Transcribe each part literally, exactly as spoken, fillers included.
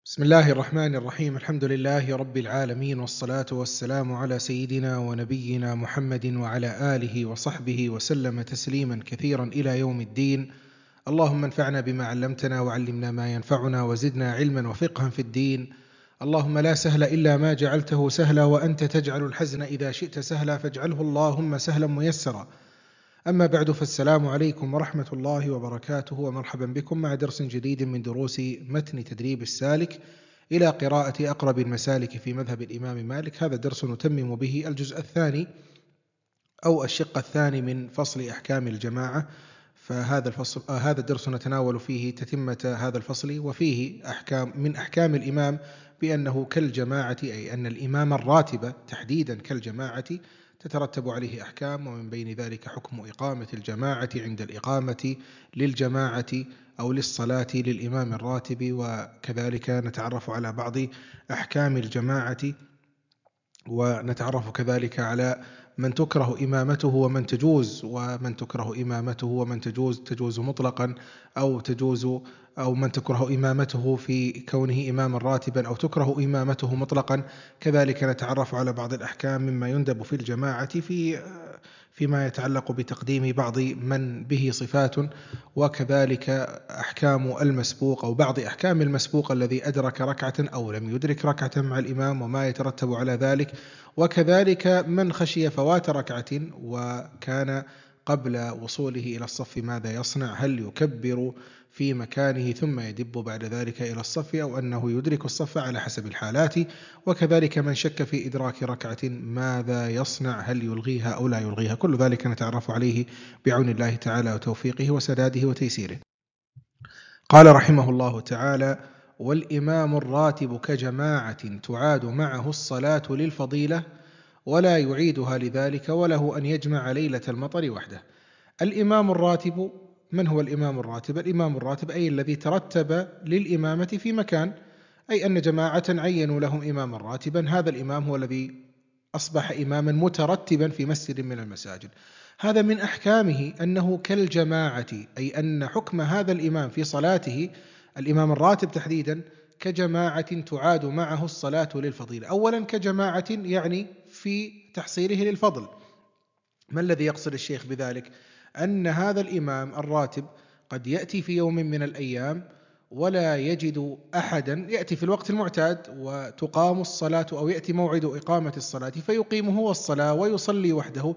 بسم الله الرحمن الرحيم. الحمد لله رب العالمين، والصلاة والسلام على سيدنا ونبينا محمد وعلى آله وصحبه وسلم تسليما كثيرا إلى يوم الدين. اللهم انفعنا بما علمتنا وعلمنا ما ينفعنا وزدنا علما وفقها في الدين. اللهم لا سهل إلا ما جعلته سهلا، وأنت تجعل الحزن إذا شئت سهلا، فاجعله اللهم سهلا ميسرا. أما بعد، فالسلام عليكم ورحمة الله وبركاته، ومرحبا بكم مع درس جديد من دروس متن تدريب السالك إلى قراءة أقرب المسالك في مذهب الإمام مالك. هذا درس نتمم به الجزء الثاني أو الشق الثاني من فصل أحكام الجماعة. فهذا الفصل آه هذا الدرس نتناول فيه تتمة هذا الفصل، وفيه أحكام من أحكام الإمام بأنه كالجماعة، أي أن الإمام الراتب تحديدا كالجماعة تترتب عليه أحكام، ومن بين ذلك حكم إقامة الجماعة عند الإقامة للجماعة أو للصلاة للإمام الراتب. وكذلك نتعرف على بعض أحكام الجماعة، ونتعرف كذلك على من تكره إمامته ومن تجوز، ومن تكره إمامته ومن تجوز تجوز مطلقا أو تجوز أو من تكره إمامته في كونه إماما راتبا أو تكره إمامته مطلقا. كذلك نتعرف على بعض الأحكام مما يندب في الجماعة في فيما يتعلق بتقديم بعض من به صفات، وكذلك أحكام المسبوق أو بعض أحكام المسبوق الذي أدرك ركعة أو لم يدرك ركعة مع الإمام وما يترتب على ذلك، وكذلك من خشي فوات ركعة وكان قبل وصوله إلى الصف ماذا يصنع؟ هل يكبر في مكانه ثم يدب بعد ذلك إلى الصف، أو أنه يدرك الصف على حسب الحالات؟ وكذلك من شك في إدراك ركعة ماذا يصنع؟ هل يلغيها أو لا يلغيها؟ كل ذلك نتعرف عليه بعون الله تعالى وتوفيقه وسداده وتيسيره. قال رحمه الله تعالى: والإمام الراتب كجماعة تعاد معه الصلاة للفضيلة ولا يعيدها لذلك، وله أن يجمع ليلة المطر وحده. الإمام الراتب، من هو الإمام الراتب؟ الإمام الراتب أي الذي ترتب للإمامة في مكان، أي أن جماعة عينوا لهم إماما راتبا، هذا الإمام هو الذي أصبح إماما مترتبا في مسجد من المساجد. هذا من أحكامه أنه كالجماعة، أي أن حكم هذا الإمام في صلاته، الإمام الراتب تحديدا، كجماعة تعاد معه الصلاة للفضيلة. أولا كجماعة يعني في تحصيله للفضل. ما الذي يقصد الشيخ بذلك؟ أن هذا الإمام الراتب قد يأتي في يوم من الأيام ولا يجد أحدا، يأتي في الوقت المعتاد وتقام الصلاة أو يأتي موعد إقامة الصلاة فيقيم هو الصلاة ويصلي وحده.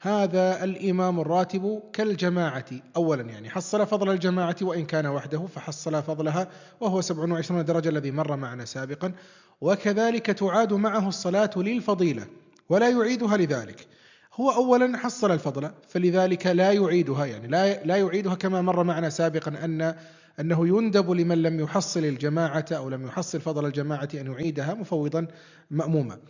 هذا الإمام الراتب كالجماعة. أولا يعني حصل فضل الجماعة وإن كان وحده، فحصل فضلها وهو سبع وعشرون درجة الذي مر معنا سابقا. وكذلك تعاد معه الصلاة للفضيلة ولا يعيدها لذلك. هو أولا حصل الفضل فلذلك لا يعيدها، يعني لا لا يعيدها كما مر معنا سابقا أن أنه يندب لمن لم يحصل الجماعة أو لم يحصل فضل الجماعة أن يعيدها مفوضا مأموما.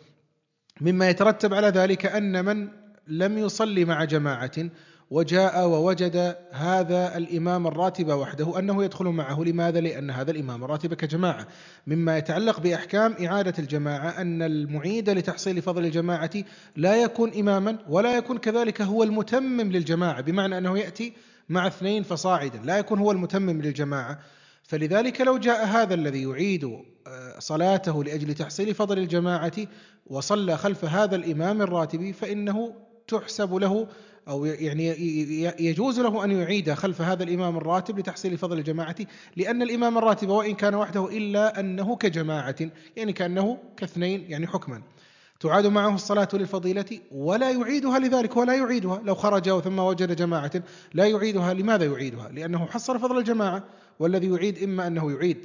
مما يترتب على ذلك أن من لم يصلي مع جماعة وجاء ووجد هذا الإمام الراتب وحده أنه يدخل معه. لماذا؟ لأن هذا الإمام الراتب كجماعة. مما يتعلق بأحكام إعادة الجماعة أن المعيد لتحصيل فضل الجماعة لا يكون إماما ولا يكون كذلك هو المتمم للجماعة، بمعنى أنه يأتي مع اثنين فصاعدا، لا يكون هو المتمم للجماعة. فلذلك لو جاء هذا الذي يعيد صلاته لأجل تحصيل فضل الجماعة وصلى خلف هذا الإمام الراتب فإنه تحسب له أو يعني يجوز له أن يعيد خلف هذا الإمام الراتب لتحصيل فضل الجماعة، لأن الإمام الراتب وإن كان وحده إلا أنه كجماعة، يعني كأنه كاثنين يعني حكما. تعاد معه الصلاة للفضيلة ولا يعيدها لذلك، ولا يعيدها لو خرج ثم وجد جماعة لا يعيدها. لماذا يعيدها؟ لأنه حصل فضل الجماعة، والذي يعيد إما أنه يعيد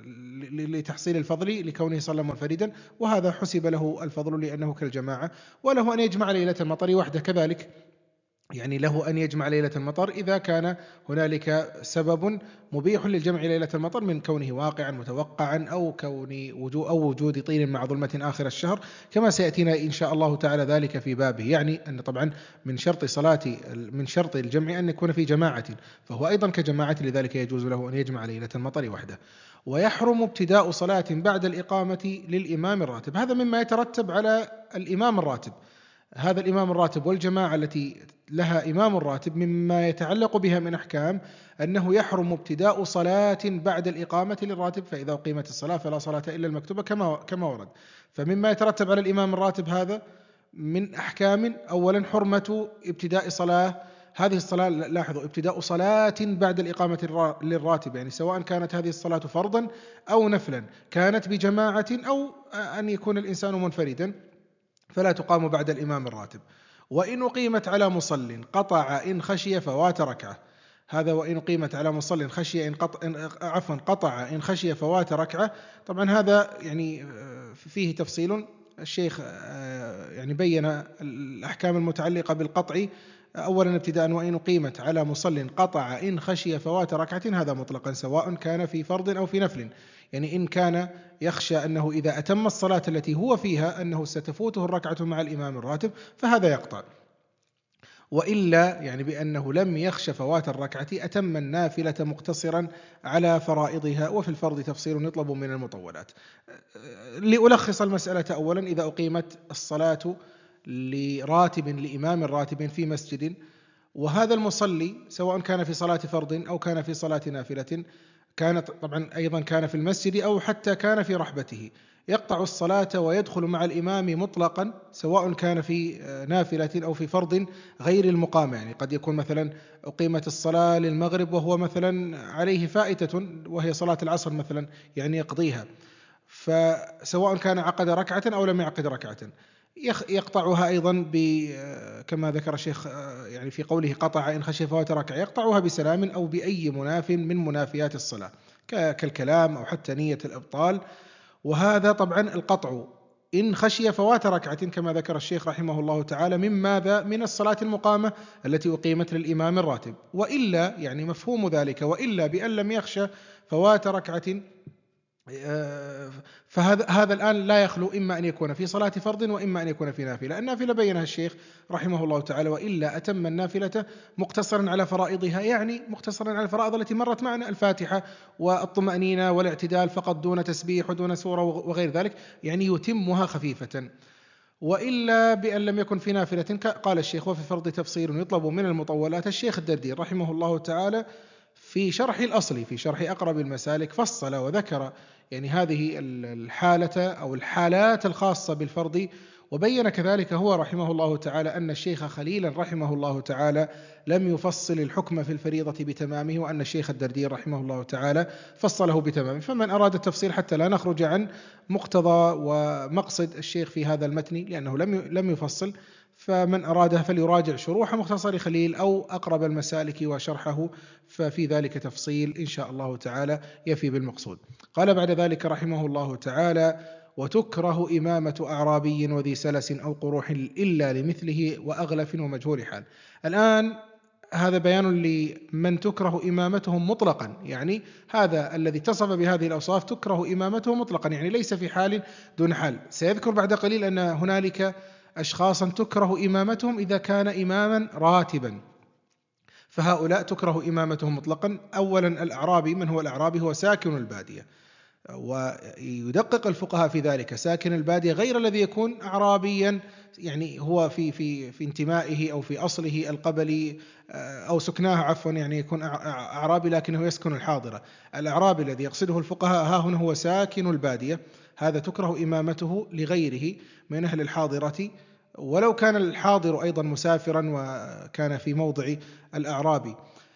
لتحصيل الفضل لكونه صلى منفردا وهذا حسب له الفضل لأنه كالجماعة، وله أن يجمع ليلة المطر وحده كذلك، يعني له أن يجمع ليلة المطر إذا كان هنالك سبب مبيح للجمع ليلة المطر من كونه واقعا متوقعا أو كون وجود أو وجود طين مع ظلمة آخر الشهر، كما سيأتينا إن شاء الله تعالى ذلك في بابه. يعني أن طبعا من شرط صلاة من شرط الجمع أن يكون في جماعة، فهو أيضا كجماعة، لذلك يجوز له أن يجمع ليلة المطر وحده. ويحرم ابتداء صلاة بعد الإقامة للإمام الراتب. هذا مما يترتب على الإمام الراتب. هذا الإمام الراتب والجماعة التي لها إمام راتب مما يتعلق بها من أحكام أنه يحرم ابتداء صلاة بعد الإقامة للراتب، فإذا أقيمت الصلاة فلا صلاة إلا المكتوبة كما كما ورد. فمما يترتب على الإمام الراتب هذا من أحكام: أولا حرمة ابتداء صلاة، هذه الصلاة لاحظوا ابتداء صلاة بعد الإقامة للراتب، يعني سواء كانت هذه الصلاة فرضا أو نفلا، كانت بجماعة أو أن يكون الإنسان منفردا، فلا تقام بعد الإمام الراتب. وإن أقيمت على مصل قطع إن خشي فوات ركعة، هذا وإن أقيمت على مصل خشي إن قطع إن عفوا قطع إن خشي فوات ركعة. طبعا هذا يعني فيه تفصيل، الشيخ يعني بين الأحكام المتعلقة بالقطع. أولا ابتداء: وإن أقيمت على مصل قطع إن خشي فوات ركعة، هذا مطلقا سواء كان في فرض أو في نفل، يعني إن كان يخشى أنه إذا أتم الصلاة التي هو فيها أنه ستفوته الركعة مع الإمام الراتب فهذا يقطع، وإلا يعني بأنه لم يخش فوات الركعة أتم النافلة مقتصرا على فرائضها. وفي الفرض تفصيل يطلب من المطولات. لألخص المسألة: أولا إذا أقيمت الصلاة لراتب لإمام راتب في مسجد، وهذا المصلي سواء كان في صلاة فرض أو كان في صلاة نافلة، كانت طبعا أيضا كان في المسجد أو حتى كان في رحبته، يقطع الصلاة ويدخل مع الإمام مطلقا سواء كان في نافلة أو في فرض غير المقامة. يعني قد يكون مثلا أقيمت الصلاة للمغرب وهو مثلا عليه فائتة وهي صلاة العصر مثلا، يعني يقضيها، فسواء كان عقد ركعة أو لم يعقد ركعة يقطعها أيضا كما ذكر الشيخ يعني في قوله قطع إن خشي فوات ركعة، يقطعها بسلام أو بأي مناف من منافيات الصلاة كالكلام أو حتى نية الإبطال. وهذا طبعا القطع إن خشي فوات ركعة كما ذكر الشيخ رحمه الله تعالى من ماذا؟ من الصلاة المقامة التي أقيمت للإمام الراتب. وإلا يعني مفهوم ذلك: وإلا بأن لم يخشى فوات ركعة، فهذا هذا الآن لا يخلو إما أن يكون في صلاة فرض وإما أن يكون في نافلة. النافلة بينها الشيخ رحمه الله تعالى: وإلا أتم النافلة مقتصرا على فرائضها، يعني مقتصرا على الفرائض التي مرت معنا: الفاتحة والطمأنينة والاعتدال فقط دون تسبيح ودون سورة وغير ذلك، يعني يتمها خفيفة. وإلا بأن لم يكن في نافلة، قال الشيخ: وفي فرض تفصيل يطلب من المطولات. الشيخ الدردير رحمه الله تعالى في شرح الأصل في شرح أقرب المسالك فصل وذكر يعني هذه الحالة أو الحالات الخاصة بالفرض، وبين كذلك هو رحمه الله تعالى أن الشيخ خليلا رحمه الله تعالى لم يفصل الحكم في الفريضة بتمامه، وأن الشيخ الدردير رحمه الله تعالى فصله بتمامه. فمن أراد التفصيل حتى لا نخرج عن مقتضى ومقصد الشيخ في هذا المتن لأنه لم لم يفصل، فمن أرادها فليراجع شروح مختصر خليل أو أقرب المسالك وشرحه، ففي ذلك تفصيل إن شاء الله تعالى يفي بالمقصود. قال بعد ذلك رحمه الله تعالى: وتكره إمامة أعرابي وذي سلس أو قروح إلا لمثله وأغلف ومجهول حال. الآن هذا بيان لمن تكره إمامتهم مطلقا، يعني هذا الذي اتصف بهذه الأوصاف تكره إمامته مطلقا، يعني ليس في حال دون حال. سيذكر بعد قليل أن هنالك أشخاصا تكره إمامتهم إذا كان إماما راتبا، فهؤلاء تكره إمامتهم مطلقا. أولا الأعرابي، من هو الأعرابي؟ هو ساكن البادية، ويدقق الفقهاء في ذلك: ساكن البادية غير الذي يكون أعرابيا يعني هو في في في انتمائه أو في أصله القبلي أو سكناه عفوا، يعني يكون أعرابي لكنه يسكن الحاضرة. الأعرابي الذي يقصده الفقهاء ها هنا هو ساكن البادية، هذا تكره إمامته لغيره من أهل الحاضرة، ولو كان الحاضر أيضا مسافرا وكان في موضع الأعرابي.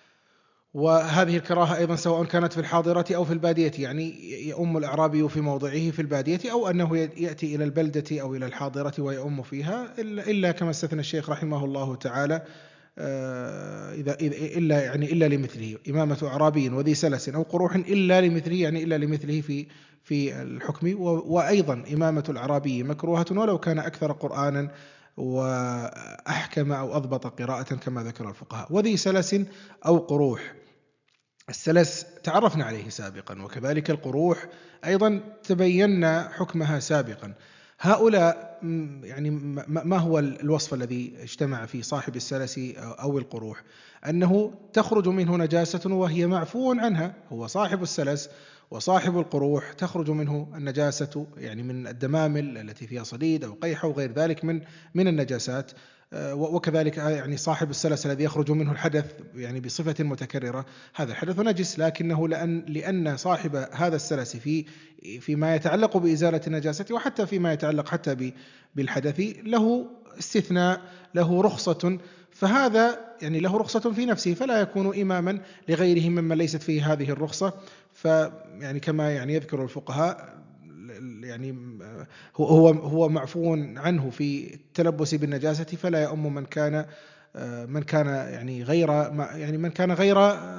وهذه الكراهة أيضا سواء كانت في الحاضرة أو في البادية، يعني يؤم الأعرابي في موضعه في البادية أو أنه يأتي إلى البلدة أو إلى الحاضرة ويؤم فيها، إلا كما استثنى الشيخ رحمه الله تعالى إذا إلا يعني إلا لمثله إمامة أعرابي وذي سلس أو قروح إلا لمثله، يعني إلا لمثله في في الحكم. وأيضا إمامة الأعرابي مكروهة ولو كان أكثر قرآنا وأحكم أو أضبط قراءة كما ذكر الفقهاء. وذي سلس أو قروح، السلس تعرفنا عليه سابقا، وكذلك القروح أيضا تبينا حكمها سابقا. هؤلاء يعني ما هو الوصف الذي اجتمع في صاحب السلس أو القروح؟ أنه تخرج منه نجاسة وهي معفو عنها، هو صاحب السلس وصاحب القروح تخرج منه النجاسة، يعني من الدمامل التي فيها صديد أو قيح أو غير ذلك من من النجاسات. وكذلك يعني صاحب السلس الذي يخرج منه الحدث يعني بصفة متكررة، هذا الحدث نجس، لكنه لأن لأن صاحب هذا السلس في فيما يتعلق بإزالة النجاسة وحتى فيما يتعلق حتى بالحدث له استثناء، له رخصة، فهذا يعني له رخصة في نفسه، فلا يكون إماما لغيره ممن ليست فيه هذه الرخصة. فيعني كما يعني يذكر الفقهاء يعني هو هو هو معفو عنه في التلبس بالنجاسة، فلا يؤم من كان من كان يعني غير يعني من كان غير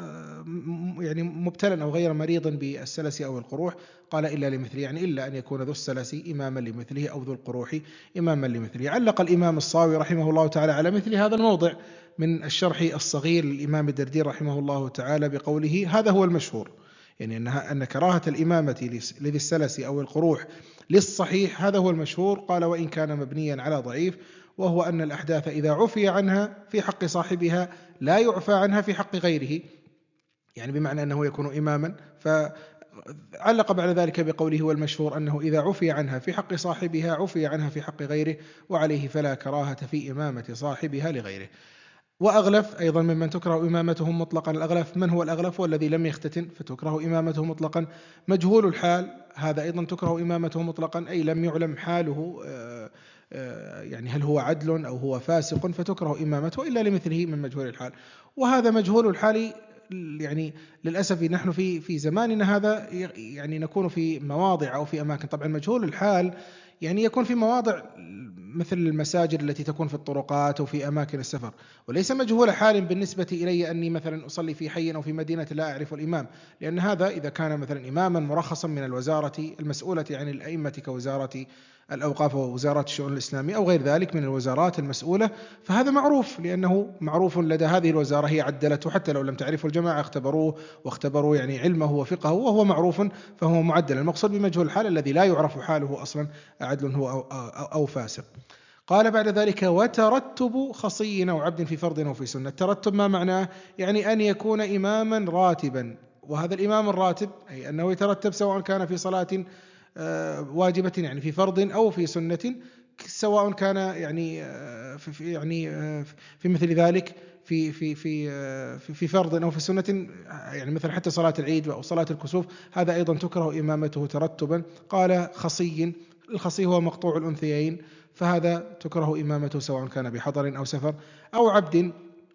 يعني مبتلا أو غير مريض بالسلس أو القروح. قال إلا لمثله، يعني إلا أن يكون ذو السلس إماما لمثله أو ذو القروح إماما لمثله. علق الإمام الصاوي رحمه الله تعالى على مثل هذا الموضع من الشرح الصغير للإمام الدردير رحمه الله تعالى بقوله: هذا هو المشهور، يعني أنها أن كراهة الإمامة لذي السلس أو القروح للصحيح هذا هو المشهور. قال: وإن كان مبنيا على ضعيف، وهو أن الأحداث إذا عفي عنها في حق صاحبها لا يعفى عنها في حق غيره، يعني بمعنى أنه يكون إماما. فعلق بعد ذلك بقوله: والمشهور أنه إذا عفي عنها في حق صاحبها عفي عنها في حق غيره، وعليه فلا كراهة في إمامة صاحبها لغيره. وأغلف أيضا ممن تكره إمامته مطلقا، الأغلف من هو الأغلف؟ والذي لم يختتن فتكره إمامته مطلقا. مجهول الحال هذا أيضا تكره إمامته مطلقا، أي لم يعلم حاله، يعني هل هو عدل أو هو فاسق، فتكره إمامته إلا لمثله من مجهول الحال. وهذا مجهول الحال يعني للأسف نحن في في زماننا هذا يعني نكون في مواضع أو في أماكن، طبعا مجهول الحال يعني يكون في مواضع مثل المساجد التي تكون في الطرقات أو في أماكن السفر، وليس مجهول حال بالنسبة إلي أني مثلا أصلي في حي أو في مدينة لا أعرف الإمام، لأن هذا إذا كان مثلا إماما مرخصا من الوزارة المسؤولة عن الأئمة كوزارة الأوقاف ووزارات الشؤون الإسلامية أو غير ذلك من الوزارات المسؤولة، فهذا معروف، لأنه معروف لدى هذه الوزارة، هي عدلته حتى لو لم تعرفه الجماعة اختبروه واختبروا يعني علمه وفقهه وهو معروف فهو معدل. المقصود بمجهول الحال الذي لا يعرف حاله أصلا عدل هو أو, أو, أو فاسق. قال بعد ذلك: وترتب خصي أو عبد في فرض أو في سنة. الترتب ما معناه؟ يعني أن يكون إماما راتبا، وهذا الإمام الراتب أي أنه يترتب سواء كان في صلاة واجبة يعني في فرض أو في سنة، سواء كان يعني في يعني في مثل ذلك في في في في فرض أو في سنة، يعني مثل حتى صلاة العيد أو صلاة الكسوف، هذا أيضا تكره إمامته ترتبا. قال: خصي، الخصي هو مقطوع الأنثيين، فهذا تكره إمامته سواء كان بحضر أو سفر. أو عبد،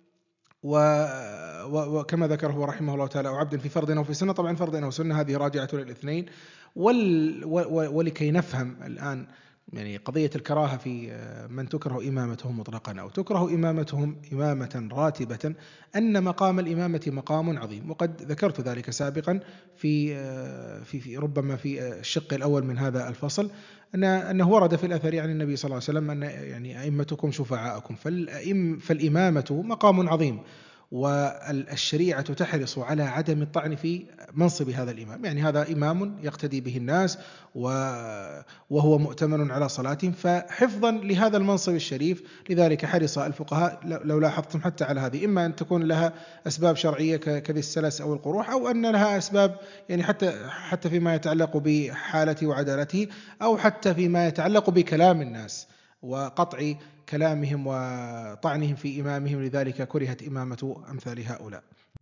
وكما ذكره رحمه الله تعالى: أو عبد في فرض أو في سنة. طبعا فرض أو سنة هذه راجعة للاثنين. ولكي نفهم الآن يعني قضية الكراهة في من تكره إمامتهم مطلقا أو تكره إمامتهم إمامة راتبة، أن مقام الإمامة مقام عظيم، وقد ذكرت ذلك سابقا في في, في ربما في الشق الأول من هذا الفصل، أن أنه ورد في الأثر عن النبي صلى الله عليه وسلم أن يعني أئمتكم شفعاءكم، فالإمامة مقام عظيم، والشريعة تحرص على عدم الطعن في منصب هذا الإمام، يعني هذا إمام يقتدي به الناس وهو مؤتمن على صلاتهم، فحفظا لهذا المنصب الشريف لذلك حرص الفقهاء لو لاحظتم حتى على هذه، إما أن تكون لها أسباب شرعية كذي السلس أو القروح، أو أن لها أسباب يعني حتى حتى فيما يتعلق بحالته وعدالته، أو حتى فيما يتعلق بكلام الناس وقطع كلامهم وطعنهم في إمامهم، لذلك كرهت إمامة أمثال هؤلاء.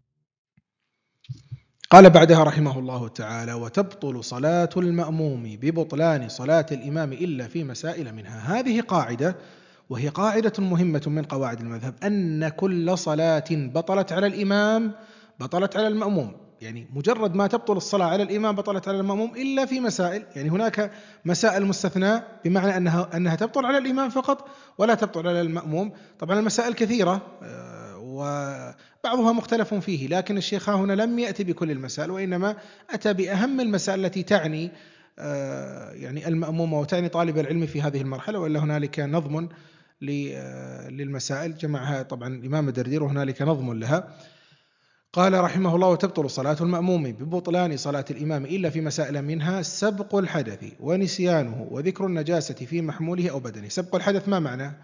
قال بعدها رحمه الله تعالى: وتبطل صلاة المأموم ببطلان صلاة الإمام إلا في مسائل منها. هذه قاعدة، وهي قاعدة مهمة من قواعد المذهب، أن كل صلاة بطلت على الإمام بطلت على المأموم، يعني مجرد ما تبطل الصلاة على الإمام بطلت على المأموم إلا في مسائل، يعني هناك مسائل مستثناة بمعنى أنها أنها تبطل على الإمام فقط ولا تبطل على المأموم. طبعا المسائل كثيرة وبعضها مختلف فيه، لكن الشيخ هنا لم يأتي بكل المسائل، وإنما أتى بأهم المسائل التي تعني يعني المأموم وتعني طالب العلم في هذه المرحلة، وإلا هنالك نظم للمسائل جمعها طبعا الإمام الدردير، وهنالك نظم لها. قال رحمه الله: وتبطل صلاة المأموم ببطلان صلاة الإمام إلا في مسائل منها سبق الحدث ونسيانه وذكر النجاسة في محموله أو بدنه. سبق الحدث ما معنى؟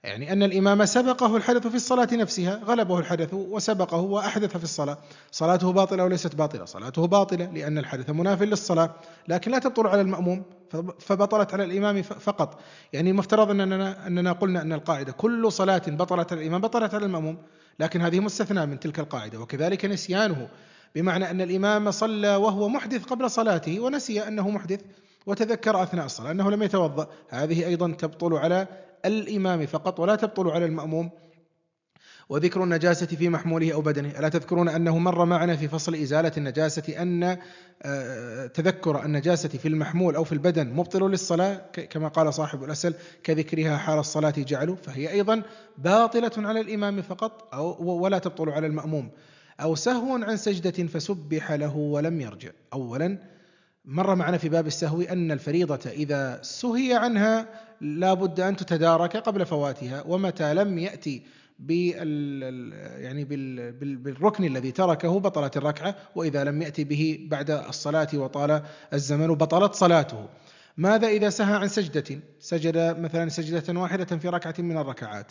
يعني أن الإمام سبقه الحدث في الصلاة نفسها، غلبه الحدث وسبقه وأحدث في الصلاة، صلاته باطلة وليست باطلة؟ صلاته باطلة لأن الحدث مناف للصلاة، لكن لا تبطل على المأموم، فبطلت على الإمام فقط. يعني المفترض أننا, أننا قلنا أن القاعدة كل صلاة بطلت على الإمام بطلت على المأموم، لكن هذه مستثنى من تلك القاعدة. وكذلك نسيانه، بمعنى أن الإمام صلى وهو محدث قبل صلاته ونسي أنه محدث وتذكر أثناء الصلاة أنه لم يتوضأ، هذه أيضا تبطل على الإمام فقط ولا تبطل على المأموم. وذكر النجاسة في محموله أو بدنه، ألا تذكرون أنه مر معنا في فصل إزالة النجاسة أن تذكر النجاسة في المحمول أو في البدن مبطل للصلاة، كما قال صاحب الأسل كذكرها حال الصلاة جعلوا، فهي أيضا باطلة على الإمام فقط أو ولا تبطل على المأموم. أو سهو عن سجدة فسبح له ولم يرجع. أولا مر معنا في باب السهو أن الفريضة إذا سهي عنها لا بد أن تتدارك قبل فواتها، ومتى لم يأتي بال يعني بال بالركن الذي تركه بطلت الركعة، وإذا لم يأتي به بعد الصلاة وطال الزمن بطلت صلاته. ماذا إذا سهى عن سجدة، سجد مثلا سجدة واحدة في ركعة من الركعات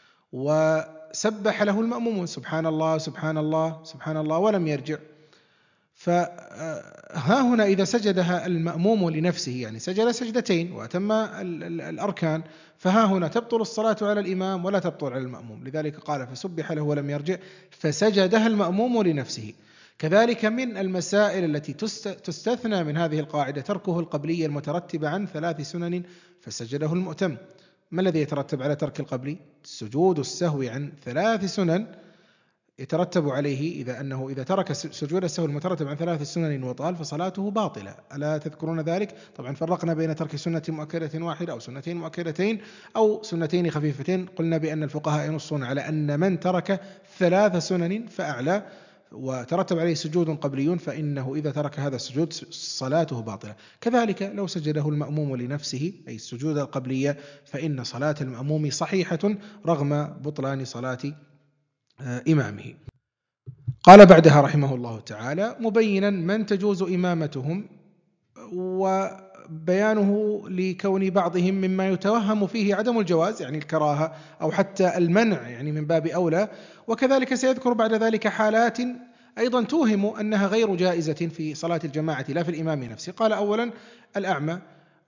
وسبح له المأموم سبحان الله سبحان الله سبحان الله ولم يرجع، فها هنا إذا سجدها المأموم لنفسه، يعني سجد سجدتين وأتم الأركان، فها هنا تبطل الصلاة على الإمام ولا تبطل على المأموم. لذلك قال فسبح له ولم يرجع، فسجدها المأموم لنفسه. كذلك من المسائل التي تستثنى من هذه القاعدة تركه القبلي المترتب عن ثلاث سنن فسجده المؤتم. ما الذي يترتب على ترك القبلي؟ سجود السهو عن ثلاث سنن يترتب عليه إذا أنه إذا ترك سجود السهو المترتب عن ثلاث سنن وطال فصلاته باطلة. ألا تذكرون ذلك؟ طبعا فرقنا بين ترك سنة مؤكدة واحدة أو سنتين مؤكدتين أو سنتين خفيفتين. قلنا بأن الفقهاء ينصون على أن من ترك ثلاث سنن فأعلى وترتب عليه سجود قبلي فإنه إذا ترك هذا السجود صلاته باطلة. كذلك لو سجده المأموم لنفسه أي السجود القبلية فإن صلاة المأموم صحيحة رغم بطلان صلاة إمامه. قال بعدها رحمه الله تعالى مبينا من تجوز إمامتهم وبيانه لكون بعضهم مما يتوهم فيه عدم الجواز، يعني الكراهة أو حتى المنع يعني من باب أولى. وكذلك سيذكر بعد ذلك حالات أيضا توهم أنها غير جائزة في صلاة الجماعة لا في الإمام نفسه. قال أولا الأعمى،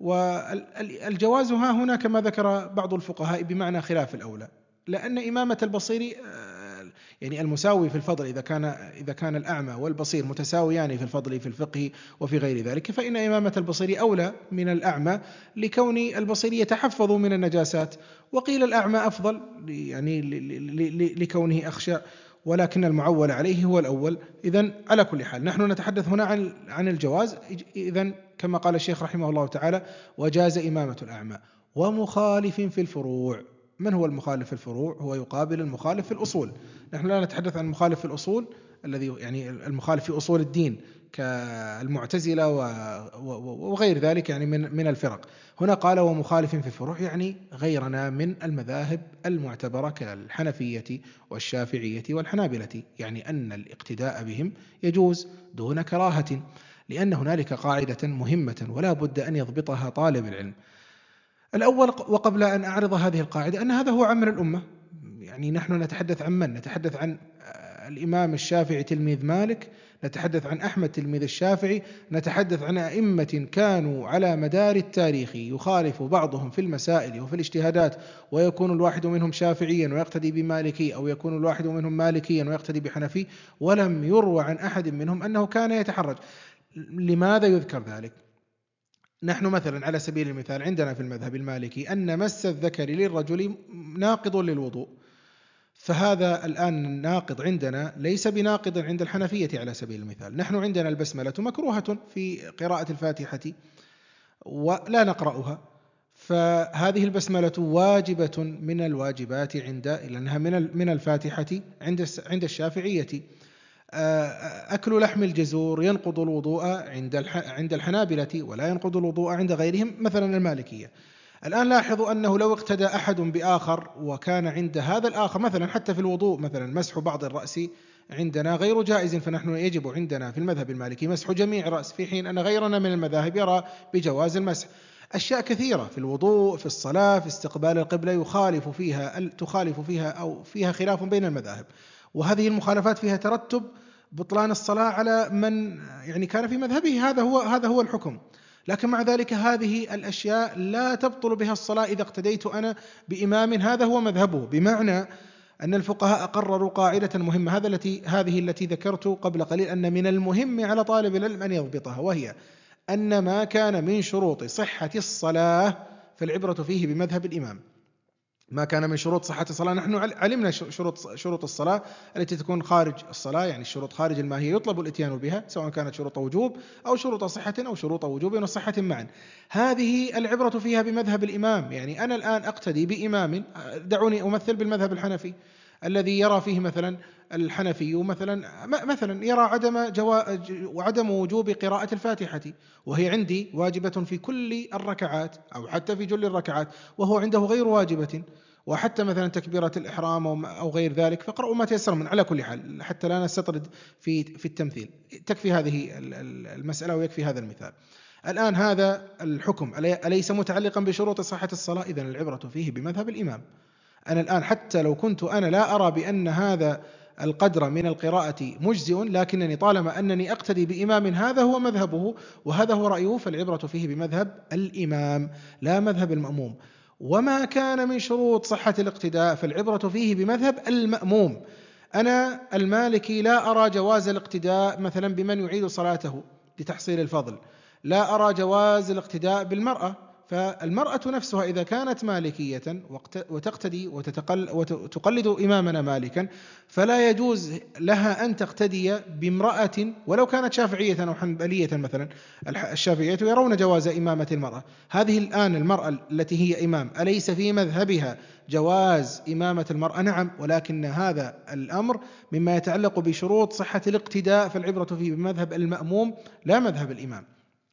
والجواز ها هنا كما ذكر بعض الفقهاء بمعنى خلاف الأولى، لأن إمامة البصير يعني المساوي في الفضل إذا كان إذا كان الأعمى والبصير متساويان في الفضل في الفقه وفي غير ذلك، فإن إمامة البصير أولى من الأعمى لكون البصير يتحفظ من النجاسات، وقيل الأعمى أفضل يعني لكونه أخشى، ولكن المعول عليه هو الأول. إذن على كل حال نحن نتحدث هنا عن عن الجواز. إذن كما قال الشيخ رحمه الله تعالى وجاز إمامة الأعمى ومخالف في الفروع. من هو المخالف في الفروع؟ هو يقابل المخالف في الأصول. نحن لا نتحدث عن المخالف في الأصول الذي يعني المخالف في أصول الدين كالمعتزلة وغير ذلك يعني من من الفرق. هنا قال ومخالف في الفروع يعني غيرنا من المذاهب المعتبرة كالحنفية والشافعية والحنابلة، يعني أن الاقتداء بهم يجوز دون كراهة، لأن هنالك قاعدة مهمة ولا بد أن يضبطها طالب العلم. الأول وقبل أن أعرض هذه القاعدة أن هذا هو عمل الأمة، يعني نحن نتحدث عن من؟ نتحدث عن الإمام الشافعي تلميذ مالك، نتحدث عن أحمد تلميذ الشافعي، نتحدث عن أئمة كانوا على مدار التاريخ يخالف بعضهم في المسائل وفي الاجتهادات، ويكون الواحد منهم شافعيا ويقتدي بمالكي، أو يكون الواحد منهم مالكيا ويقتدي بحنفي، ولم يروى عن أحد منهم أنه كان يتحرج. لماذا يذكر ذلك؟ نحن مثلا على سبيل المثال عندنا في المذهب المالكي أن مس الذكر للرجل ناقض للوضوء، فهذا الآن ناقض عندنا ليس بناقض عند الحنفية على سبيل المثال. نحن عندنا البسملة مكروهة في قراءة الفاتحة ولا نقرأها، فهذه البسملة واجبة من الواجبات عند لأنها من من الفاتحة عند عند الشافعية. أكل لحم الجزور ينقض الوضوء عند عند الحنابلة ولا ينقض الوضوء عند غيرهم مثلا المالكية. الآن لاحظوا أنه لو اقتدى أحد بآخر وكان عند هذا الآخر مثلا حتى في الوضوء مثلا مسح بعض الرأس عندنا غير جائز، فنحن يجب عندنا في المذهب المالكي مسح جميع الرأس، في حين أن غيرنا من المذاهب يرى بجواز المسح. أشياء كثيرة في الوضوء، في الصلاة، في استقبال القبلة يخالف فيها تخالف فيها أو فيها خلاف بين المذاهب، وهذه المخالفات فيها ترتب بطلان الصلاة على من يعني كان في مذهبه، هذا هو هذا هو الحكم. لكن مع ذلك هذه الأشياء لا تبطل بها الصلاة إذا اقتديت أنا بإمام هذا هو مذهبه، بمعنى أن الفقهاء قرروا قاعدة مهمة، هذا التي هذه التي ذكرت قبل قليل، أن من المهم على طالب العلم أن يضبطها، وهي أن ما كان من شروط صحة الصلاة فالعبرة فيه بمذهب الإمام. ما كان من شروط صحة الصلاة، نحن علمنا شروط شروط الصلاة التي تكون خارج الصلاة، يعني الشروط خارج الماهية يطلب الإتيان بها، سواء كانت شروط وجوب أو شروط صحة أو شروط وجوب وصحة معا. هذه العبرة فيها بمذهب الإمام. يعني أنا الآن أقتدي بإمام، دعوني أمثل بالمذهب الحنفي الذي يرى فيه مثلا الحنفي مثلا مثلا يرى عدم جوا وعدم وجوب قراءة الفاتحة، وهي عندي واجبة في كل الركعات أو حتى في جل الركعات، وهو عنده غير واجبة، وحتى مثلا تكبيرة الإحرام أو غير ذلك، فقرأوا ما تيسر من. على كل حال حتى لا نستطرد في في التمثيل، تكفي هذه المسألة ويكفي هذا المثال. الآن هذا الحكم أليس متعلقا بشروط صحة الصلاة؟ إذن العبرة فيه بمذهب الإمام. أنا الآن حتى لو كنت أنا لا أرى بأن هذا القدر من القراءة مجزئ، لكنني طالما أنني أقتدي بإمام هذا هو مذهبه وهذا هو رأيه، فالعبرة فيه بمذهب الإمام لا مذهب المأموم. وما كان من شروط صحة الاقتداء فالعبرة فيه بمذهب المأموم. أنا المالكي لا أرى جواز الاقتداء مثلا بمن يعيد صلاته لتحصيل الفضل، لا أرى جواز الاقتداء بالمرأة، فالمرأة نفسها إذا كانت مالكية وتقتدي وتقلد إمامنا مالكا، فلا يجوز لها أن تقتدي بامرأة ولو كانت شافعية أو حنبلية مثلا. الشافعية يرون جواز إمامة المرأة. هذه الآن المرأة التي هي إمام أليس في مذهبها جواز إمامة المرأة؟ نعم، ولكن هذا الأمر مما يتعلق بشروط صحة الاقتداء فالعبرة فيه بمذهب المأموم لا مذهب الإمام.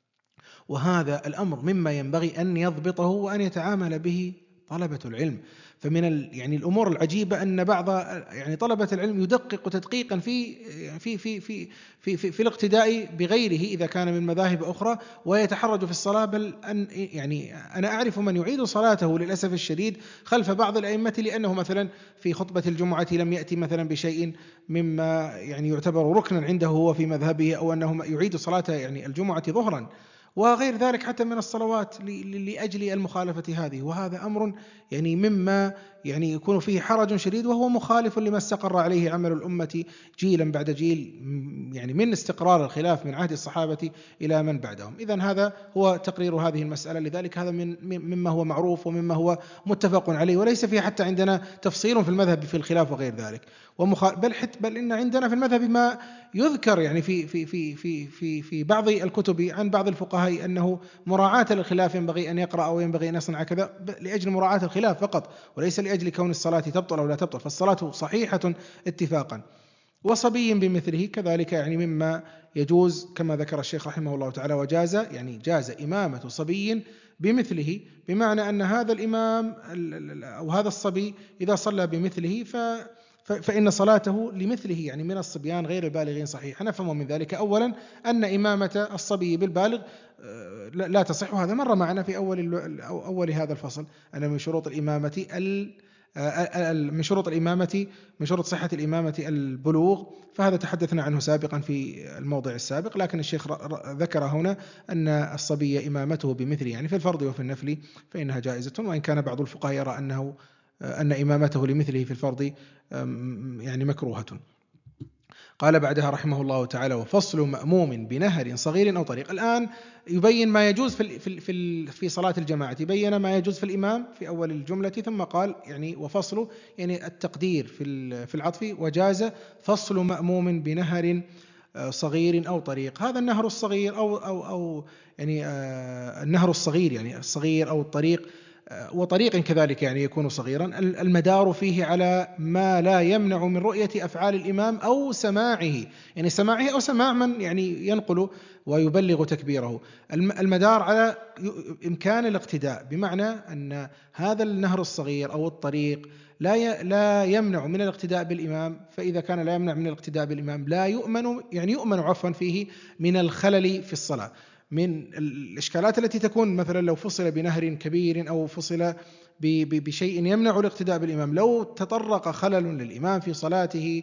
وهذا الأمر مما ينبغي أن يضبطه وأن يتعامل به طلبة العلم. فمن يعني الأمور العجيبة أن بعض يعني طلبة العلم يدقق تدقيقا في في في في في, في, في الاقتداء بغيره إذا كان من مذاهب أخرى ويتحرج في الصلاة. بل أن يعني أنا أعرف من يعيد صلاته للأسف الشديد خلف بعض الأئمة لأنه مثلا في خطبة الجمعة لم يأتي مثلا بشيء مما يعني يعتبر ركنا عنده هو في مذهبه، أو أنه يعيد صلاته يعني الجمعة ظهرا وغير ذلك حتى من الصلوات لأجل المخالفة هذه. وهذا أمر يعني مما يعني يكون فيه حرج شديد، وهو مخالف لما استقر عليه عمل الأمة جيلا بعد جيل، يعني من استقرار الخلاف من عهد الصحابة إلى من بعدهم. إذن هذا هو تقرير هذه المسألة. لذلك هذا من مما هو معروف ومما هو متفق عليه، وليس فيه حتى عندنا تفصيل في المذهب في الخلاف وغير ذلك. بل حتى بل إن عندنا في المذهب ما يذكر يعني في في في في في في بعض الكتب عن بعض الفقهاء أنه مراعاة للخلاف ينبغي أن يقرأ أو ينبغي أن يصنع كذا لأجل مراعاة الخلاف فقط، وليس لأجل كون الصلاة تبطل أو لا تبطل، فالصلاة صحيحة اتفاقا. وصبي بمثله كذلك يعني مما يجوز كما ذكر الشيخ رحمه الله تعالى، وجاز يعني جاز إمامة صبي بمثله، بمعنى أن هذا الإمام أو هذا الصبي إذا صلى بمثله ف فإن صلاته لمثله يعني من الصبيان غير البالغين صحيحة. نفهم من ذلك أولا أن إمامة الصبي بالبالغ لا تصح، هذا مر معنا في أول أول هذا الفصل أن من شروط الإمامة من شروط الإمامة من شروط صحة الإمامة البلوغ، فهذا تحدثنا عنه سابقا في الموضع السابق. لكن الشيخ ذكر هنا أن الصبي إمامته بمثله يعني في الفرض وفي النفل فإنها جائزة، وإن كان بعض الفقهاء يرى أنه أن إمامته لمثله في الفرض يعني مكروهة. قال بعدها رحمه الله تعالى: وفصل مأموم بنهر صغير أو طريق. الآن يبين ما يجوز في في في في صلاة الجماعة، بين ما يجوز في الإمام في أول الجملة، ثم قال يعني وفصل يعني التقدير في في العطف، وجاز فصل مأموم بنهر صغير أو طريق. هذا النهر الصغير أو أو أو يعني آه النهر الصغير يعني الصغير أو الطريق، وطريق كذلك يعني يكون صغيرا، المدار فيه على ما لا يمنع من رؤية أفعال الإمام أو سماعه، يعني سماعه أو سماع من يعني ينقل ويبلغ تكبيره. المدار على إمكان الاقتداء، بمعنى أن هذا النهر الصغير أو الطريق لا لا يمنع من الاقتداء بالإمام، فإذا كان لا يمنع من الاقتداء بالإمام لا يؤمن يعني يؤمن عفوا فيه من الخلل في الصلاة. من الإشكالات التي تكون مثلا لو فصل بنهر كبير أو فصل بشيء يمنع الاقتداء بالإمام، لو تطرق خلل للإمام في صلاته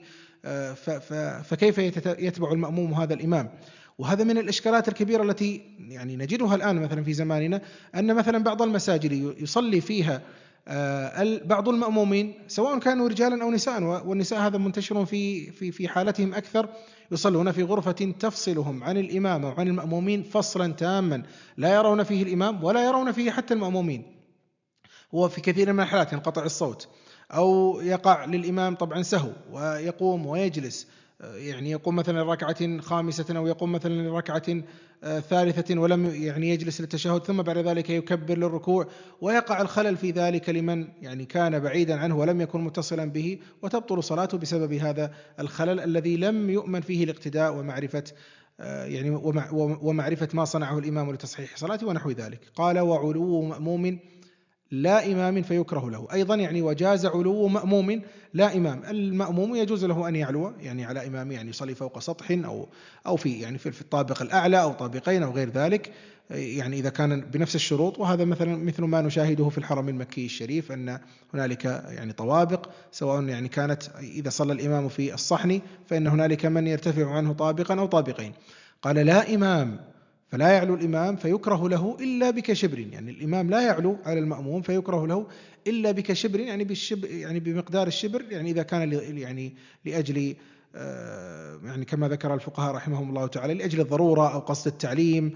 فكيف يتبع المأموم هذا الإمام؟ وهذا من الإشكالات الكبيرة التي يعني نجدها الآن مثلا في زماننا، أن مثلا بعض المساجد يصلي فيها بعض المأمومين سواء كانوا رجالا أو نساء، والنساء هذا منتشر في في في حالتهم أكثر، يصلون في غرفة تفصلهم عن الإمام وعن المأمومين فصلا تاما، لا يرون فيه الإمام ولا يرون فيه حتى المأمومين. وفي كثير من الحالات ينقطع الصوت أو يقع للإمام طبعا سهو ويقوم ويجلس، يعني يقوم مثلا ركعة خامسة أو يقوم مثلا ركعة ثالثة ولم يعني يجلس للتشهد، ثم بعد ذلك يكبر للركوع، ويقع الخلل في ذلك لمن يعني كان بعيدا عنه ولم يكن متصلا به، وتبطل صلاته بسبب هذا الخلل الذي لم يؤمن فيه الاقتداء ومعرفة يعني ومعرفة ما صنعه الإمام لتصحيح صلاته ونحو ذلك. قال وعلو مأموم لا إمام فيكره له، أيضا يعني وجاز علو مأموم لا إمام، المأموم يجوز له أن يعلو يعني على إمام، يعني يصلي فوق سطح أو أو في يعني في الطابق الأعلى أو طابقين أو غير ذلك، يعني إذا كان بنفس الشروط. وهذا مثلا مثل ما نشاهده في الحرم المكي الشريف، أن هنالك يعني طوابق، سواء يعني كانت إذا صلى الإمام في الصحن فإن هنالك من يرتفع عنه طابقا أو طابقين. قال لا إمام فلا يعلو الإمام فيكره له إلا بكشبر، يعني الإمام لا يعلو على المأموم فيكره له إلا بكشبر، يعني بالشبر يعني بمقدار الشبر، يعني إذا كان يعني لأجل يعني كما ذكر الفقهاء رحمهم الله تعالى لأجل الضرورة أو قصد التعليم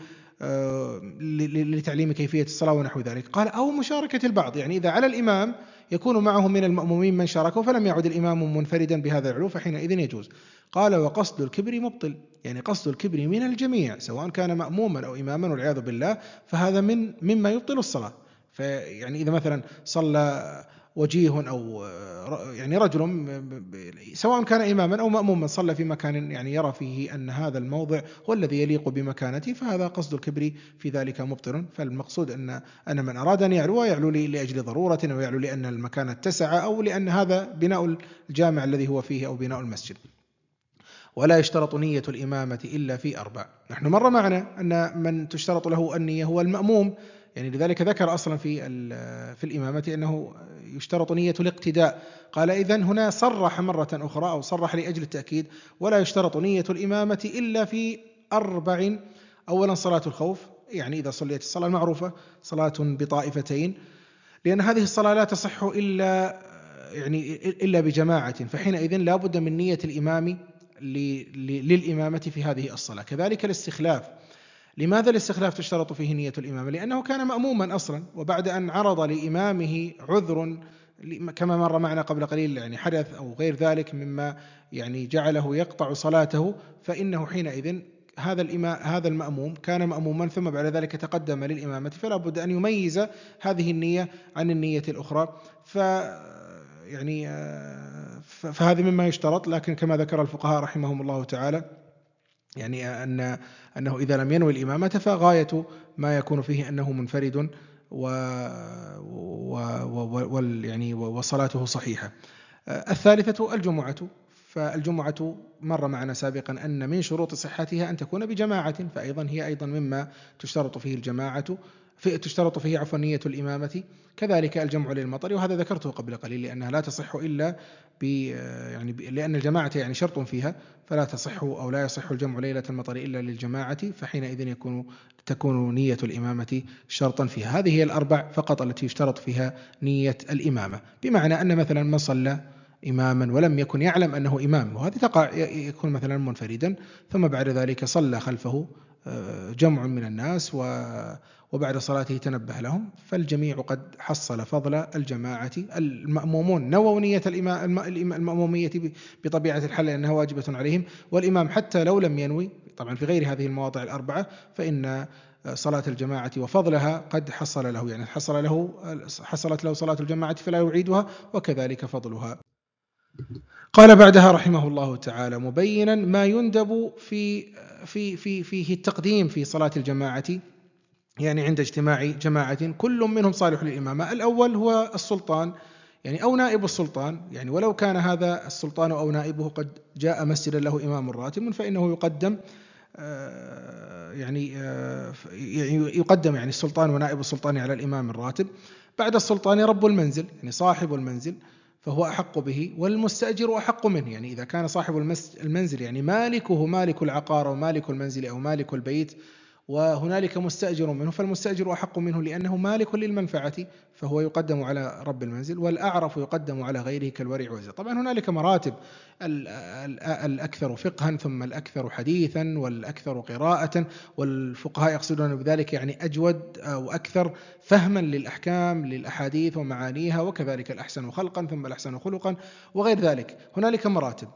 لتعليم كيفية الصلاة ونحو ذلك. قال أو مشاركة البعض، يعني إذا على الإمام يكون معه من المأمومين من شاركه فلم يعد الإمام منفردا بهذا العلو فحينئذ يجوز. قال وقصد الكبر مبطل، يعني قصد الكبر من الجميع سواء كان مأموما أو إماما والعياذ بالله، فهذا من مما يبطل الصلاة. فيعني إذا مثلا صلى وجيه أو يعني رجل سواء كان إماما أو مأموما صلى في مكان يعني يرى فيه أن هذا الموضع هو الذي يليق بمكانته، فهذا قصد الكبر في ذلك مبطل. فالمقصود أن أن من أراد أن يعلو يعلو لأجل ضرورة أو يعلو لأن المكان اتسع أو لأن هذا بناء الجامع الذي هو فيه أو بناء المسجد. ولا يشترط نية الإمامة إلا في أربع. نحن مر معنا أن من تشترط له النية هو المأموم، يعني لذلك ذكر أصلا في في الإمامة أنه يشترط نية الاقتداء. قال إذن هنا صرح مرة أخرى أو صرح لأجل التأكيد ولا يشترط نية الإمامة إلا في أربع. أولا صلاة الخوف، يعني إذا صليت الصلاة المعروفة صلاة بطائفتين، لأن هذه الصلاة لا تصح إلا يعني إلا بجماعة، فحينئذ لا بد من نية الإمام للإمامة في هذه الصلاة. كذلك الاستخلاف، لماذا الاستخلاف تشترط فيه نية الإمامة؟ لأنه كان مأموما أصلا، وبعد أن عرض لإمامه عذر كما مر معنا قبل قليل يعني حدث أو غير ذلك مما يعني جعله يقطع صلاته، فإنه حينئذ هذا الإمام هذا المأموم كان مأموما ثم بعد ذلك تقدم للإمامة، فلا بد أن يميز هذه النية عن النية الأخرى. ف يعني فهذا مما يشترط. لكن كما ذكر الفقهاء رحمهم الله تعالى يعني أن أنه إذا لم ينوي الإمامة فغاية ما يكون فيه أنه منفرد و, و... و... يعني وصلاته صحيحة. الثالثة الجمعة، فالجمعة مر معنا سابقا أن من شروط صحتها أن تكون بجماعة، فأيضا هي أيضا مما تشترط فيه الجماعة في تشترط فيه عفوا نية الإمامة. كذلك الجمع للمطر، وهذا ذكرته قبل قليل لأنها لا تصح إلا ب يعني ب لأن الجماعة يعني شرط فيها، فلا تصح أو لا يصح الجمع ليلة المطر إلا للجماعة، فحينئذ يكون تكون نية الإمامة شرطا فيها. هذه هي الأربع فقط التي يشترط فيها نية الإمامة، بمعنى أن مثلا من صلى إماما ولم يكن يعلم أنه إمام، وهذه تقع يكون مثلا منفردا ثم بعد ذلك صلى خلفه جمع من الناس وبعد صلاته تنبه لهم، فالجميع قد حصل فضل الجماعة. المأمومون نووا نية المأمومية بطبيعة الحال لأنها واجبة عليهم، والإمام حتى لو لم ينوي طبعا في غير هذه المواضع الأربعة فإن صلاة الجماعة وفضلها قد حصل له، يعني حصل له حصلت له صلاة الجماعة فلا يعيدها، وكذلك فضلها. قال بعدها رحمه الله تعالى مبينا ما يندب في في في فيه التقديم في صلاة الجماعة، يعني عند اجتماع جماعة كل منهم صالح للإمامة. الأول هو السلطان يعني أو نائب السلطان، يعني ولو كان هذا السلطان أو نائبه قد جاء مسجدا له إمام راتب فإنه يقدم يعني يقدم يعني السلطان ونائب السلطان على الإمام الراتب. بعد السلطان رب المنزل يعني صاحب المنزل فهو أحق به، والمستأجر أحق منه. يعني إذا كان صاحب المنزل يعني مالكه مالك العقار ومالك المنزل أو مالك البيت، وهنالك مستأجر منه، فالمستأجر أحق منه لأنه مالك للمنفعة، فهو يقدم على رب المنزل. والأعرف يقدم على غيره كالورع والزنا. طبعا هنالك مراتب، الأكثر فقها ثم الأكثر حديثا والأكثر قراءة، والفقهاء يقصدون بذلك يعني أجود أو أكثر فهما للأحكام للأحاديث ومعانيها، وكذلك الأحسن خلقا ثم الأحسن خلقا وغير ذلك. هنالك مراتب،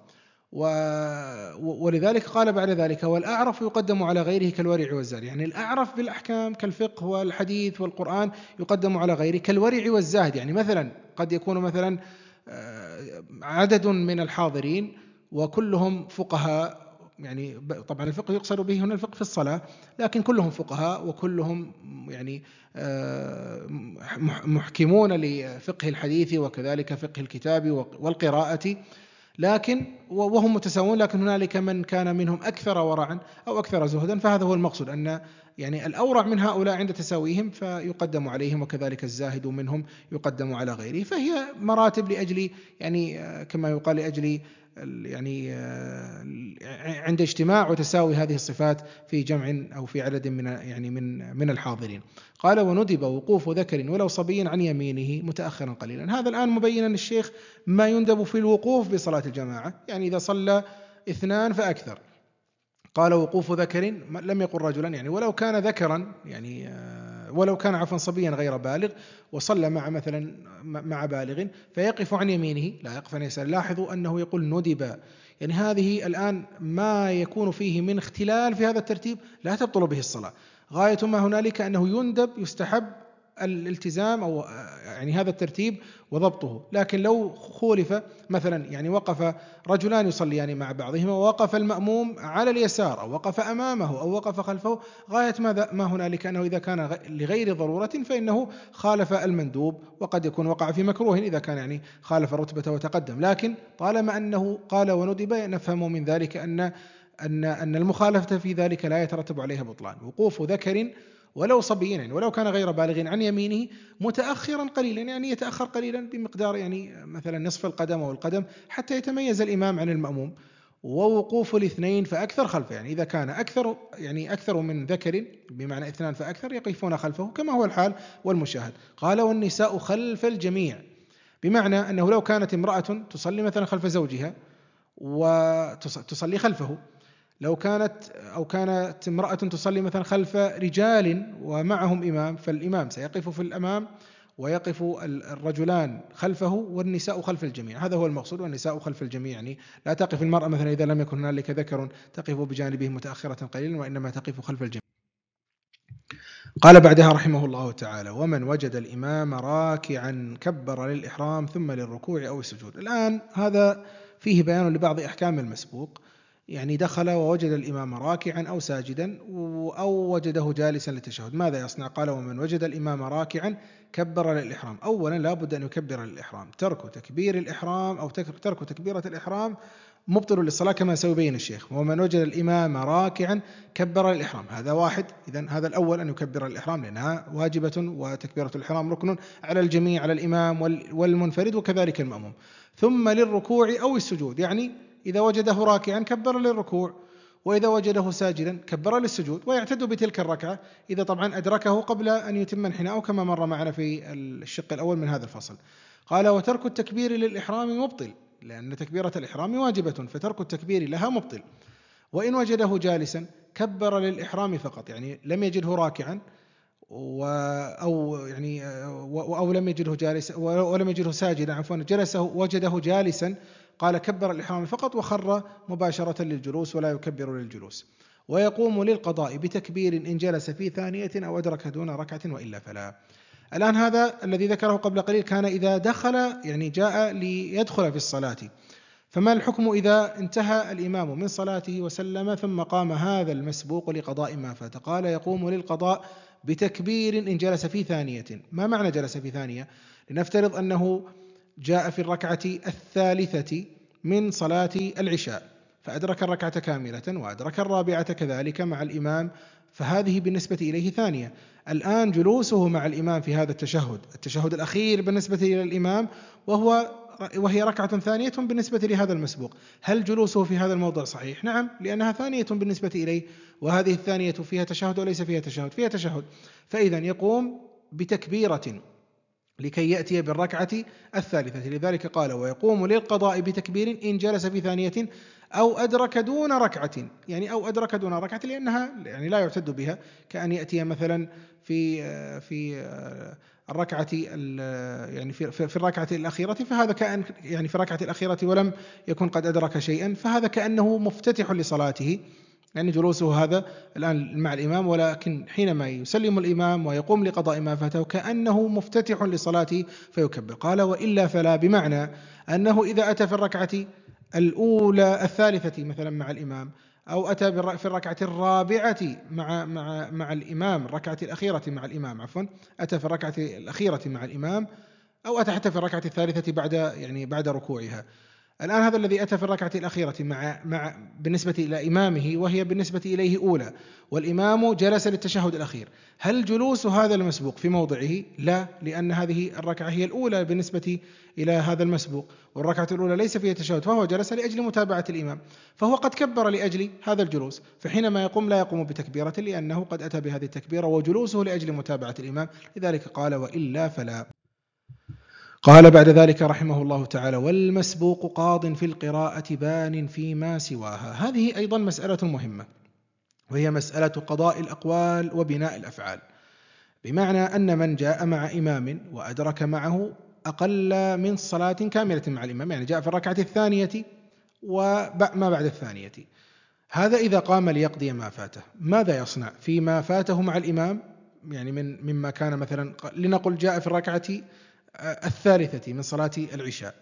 ولذلك قال بعد ذلك والأعرف يقدم على غيره كالورع والزاهد. يعني الأعرف بالأحكام كالفقه والحديث والقرآن يقدم على غيره كالورع والزاهد. يعني مثلا قد يكون مثلا عدد من الحاضرين وكلهم فقهاء، يعني طبعا الفقه يقصد به هنا الفقه في الصلاة، لكن كلهم فقهاء وكلهم يعني محكمون لفقه الحديث وكذلك فقه الكتاب والقراءة، لكن وهم متساوون، لكن هنالك من كان منهم أكثر ورعا أو أكثر زهدا. فهذا هو المقصود، أن يعني الأورع من هؤلاء عند تساويهم فيقدم عليهم، وكذلك الزاهد منهم يقدم على غيره. فهي مراتب لأجل يعني كما يقال لأجل يعني عند اجتماع وتساوي هذه الصفات في جمع أو في عدد من يعني من من الحاضرين. قال وندب وقوف ذكر ولو صبي عن يمينه متأخرا قليلا. هذا الآن مبينا الشيخ ما يندب في الوقوف بصلاة الجماعة، يعني إذا صلى اثنان فأكثر. قال وقوف ذكر، لم يقل رجلا، يعني ولو كان ذكرا، يعني ولو كان عفوا صبيا غير بالغ وصلى مع مثلا مع بالغ فيقف عن يمينه لا يقف عن يساره. لاحظوا أنه يقول ندب، يعني هذه الآن ما يكون فيه من اختلال في هذا الترتيب لا تبطل به الصلاة. غاية ما هنالك أنه يندب يستحب الالتزام أو يعني هذا الترتيب وضبطه. لكن لو خولف مثلا يعني وقف رجلان يصليان مع بعضهما ووقف المأموم على اليسار أو وقف أمامه أو وقف خلفه، غاية ما هنالك أنه إذا كان لغير ضرورة فإنه خالف المندوب، وقد يكون وقع في مكروه إذا كان يعني خالف الرتبة وتقدم. لكن طالما أنه قال وندب نفهم من ذلك أن أن أن المخالفة في ذلك لا يترتب عليها بطلان. وقوف ذكر ولو صبيا يعني ولو كان غير بالغ عن يمينه متأخرا قليلا، يعني يتأخر قليلا بمقدار يعني مثلا نصف القدم أو القدم حتى يتميز الإمام عن المأموم. ووقوف الاثنين فأكثر خلفه، يعني إذا كان أكثر يعني أكثر من ذكر بمعنى اثنان فأكثر يقفون خلفه كما هو الحال والمشاهد. قال والنساء خلف الجميع، بمعنى أنه لو كانت امرأة تصلي مثلا خلف زوجها وتصلي خلفه، لو كانت أو كانت امرأة تصلي مثلا خلف رجال ومعهم إمام، فالإمام سيقف في الأمام ويقف الرجلان خلفه والنساء خلف الجميع. هذا هو المقصود، والنساء خلف الجميع، يعني لا تقف المرأة مثلا إذا لم يكن هنالك ذكر تقف بجانبه متأخرة قليلا، وإنما تقف خلف الجميع. قال بعدها رحمه الله تعالى ومن وجد الإمام راكعا كبر للإحرام ثم للركوع أو السجود. الآن هذا فيه بيان لبعض أحكام المسبوق، يعني دخل ووجد الإمام راكعا أو ساجدا أو وجده جالسا للتشهد، ماذا يصنع؟ قال ومن وجد الإمام راكعا كبر للإحرام. أولا لا بد أن يكبر للإحرام، ترك تكبير الإحرام أو ترك تكبيرة الإحرام مبطل للصلاة كما سيبين الشيخ. ومن وجد الإمام راكعا كبر للإحرام، هذا واحد. إذن هذا الأول أن يكبر الإحرام لأنها واجبة، وتكبيرة الإحرام ركن على الجميع، على الإمام والمنفرد وكذلك المأموم. ثم للركوع أو السجود، يعني إذا وجده راكعا كبر للركوع، وإذا وجده ساجدا كبر للسجود، ويعتد بتلك الركعة إذا طبعا أدركه قبل أن يتم انحناءه كما مر معنا في الشق الأول من هذا الفصل. قال وترك التكبير للإحرام مبطل، لأن تكبيرة الإحرام واجبة، فترك التكبير لها مبطل. وإن وجده جالسا كبر للإحرام فقط، يعني لم يجده راكعا أو يعني أو لم يجده جالسا ولم يجده ساجدا عفوا جلسه وجده جالسا، قال كبر الإحرام فقط وخر مباشرة للجلوس ولا يكبر للجلوس. ويقوم للقضاء بتكبير إن جلس في ثانية أو أدرك دون ركعة وإلا فلا. الآن هذا الذي ذكره قبل قليل كان إذا دخل يعني جاء ليدخل في الصلاة، فما الحكم إذا انتهى الإمام من صلاته وسلم ثم قام هذا المسبوق لقضاء ما فات؟ قال يقوم للقضاء بتكبير إن جلس في ثانية. ما معنى جلس في ثانية؟ لنفترض أنه جاء في الركعة الثالثة من صلاة العشاء فأدرك الركعة كاملة وأدرك الرابعة كذلك مع الإمام، فهذه بالنسبة إليه ثانية. الآن جلوسه مع الإمام في هذا التشهد، التشهد الأخير بالنسبة إلى الإمام، وهو وهي ركعة ثانية بالنسبة لهذا المسبوق، هل جلوسه في هذا الموضع صحيح؟ نعم، لأنها ثانية بالنسبة إليه، وهذه الثانية فيها تشهد وليس فيها تشهد، فيها تشهد. فإذا يقوم بتكبيرة لكي يأتي بالركعة الثالثة، لذلك قال ويقوم للقضاء بتكبير إن جلس في ثانية أو أدرك دون ركعة، يعني أو أدرك دون ركعة لأنها يعني لا يعتد بها، كأن يأتي مثلا في في الركعة يعني في في الركعة الأخيرة، فهذا كأن يعني في الركعة الأخيرة ولم يكن قد أدرك شيئا، فهذا كأنه مفتتح لصلاته، يعني جلوسه هذا الآن مع الإمام، ولكن حينما يسلم الإمام ويقوم لقضاء ما فاته كأنه مفتتح لصلاته فيكبر. قال وإلا فلا، بمعنى أنه إذا أتى في الركعة الأولى الثالثة مثلا مع الإمام، أو أتى في الركعة الرابعة مع مع مع الإمام، الركعة الأخيرة مع الإمام عفوا، أتى في الركعة الأخيرة مع الإمام، أو أتى حتى في الركعة الثالثة بعد يعني بعد ركوعها. الآن هذا الذي أتى في الركعة الأخيرة مع مع بالنسبة إلى إمامه وهي بالنسبة إليه أولى، والإمام جلس للتشهد الأخير، هل جلوس هذا المسبوق في موضعه؟ لا، لأن هذه الركعة هي الأولى بالنسبة إلى هذا المسبوق، والركعة الأولى ليس فيها تشهد، فهو جلس لأجل متابعة الإمام، فهو قد كبر لأجل هذا الجلوس، فحينما يقوم لا يقوم بتكبيرة لأنه قد أتى بهذه التكبيرة وجلوسه لأجل متابعة الإمام، لذلك قال وإلا فلا. قال بعد ذلك رحمه الله تعالى والمسبوق قاض في القراءة بان فيما سواها. هذه أيضا مسألة مهمة، وهي مسألة قضاء الأقوال وبناء الأفعال، بمعنى أن من جاء مع إمام وأدرك معه أقل من صلاة كاملة مع الإمام، يعني جاء في الركعة الثانية وما بعد الثانية، هذا إذا قام ليقضي ما فاته ماذا يصنع فيما فاته مع الإمام؟ يعني من مما كان مثلا لنقل جاء في الركعة الثالثة من صلاة العشاء،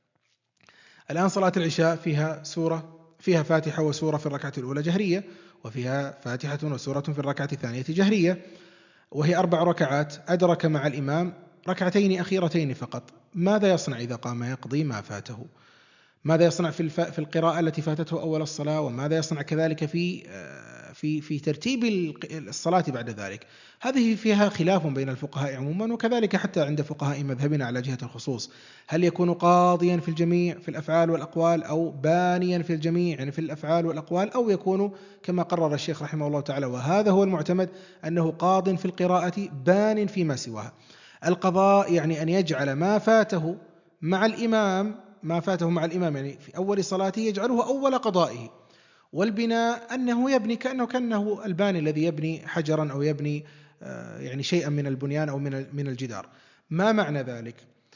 الآن صلاة العشاء فيها سورة، فيها فاتحة وسورة في الركعة الأولى جهرية، وفيها فاتحة وسورة في الركعة الثانية جهرية، وهي أربع ركعات، أدرك مع الإمام ركعتين أخيرتين فقط، ماذا يصنع إذا قام يقضي ما فاته؟ ماذا يصنع في في القراءة التي فاتته أول الصلاة، وماذا يصنع كذلك في في في ترتيب الصلاة بعد ذلك؟ هذه فيها خلاف بين الفقهاء عموما، وكذلك حتى عند فقهاء مذهبنا على جهة الخصوص، هل يكون قاضيا في الجميع في الأفعال والأقوال، أو بانيا في الجميع يعني في الأفعال والأقوال، أو يكون كما قرر الشيخ رحمه الله تعالى وهذا هو المعتمد أنه قاض في القراءة بان فيما سواها. القضاء يعني أن يجعل ما فاته مع الإمام ما فاته مع الإمام يعني في أول صلاته يجعله أول قضائه، والبناء أنه يبني كأنه كأنه الباني الذي يبني حجرا أو يبني يعني شيئا من البنيان أو من من الجدار. ما معنى ذلك؟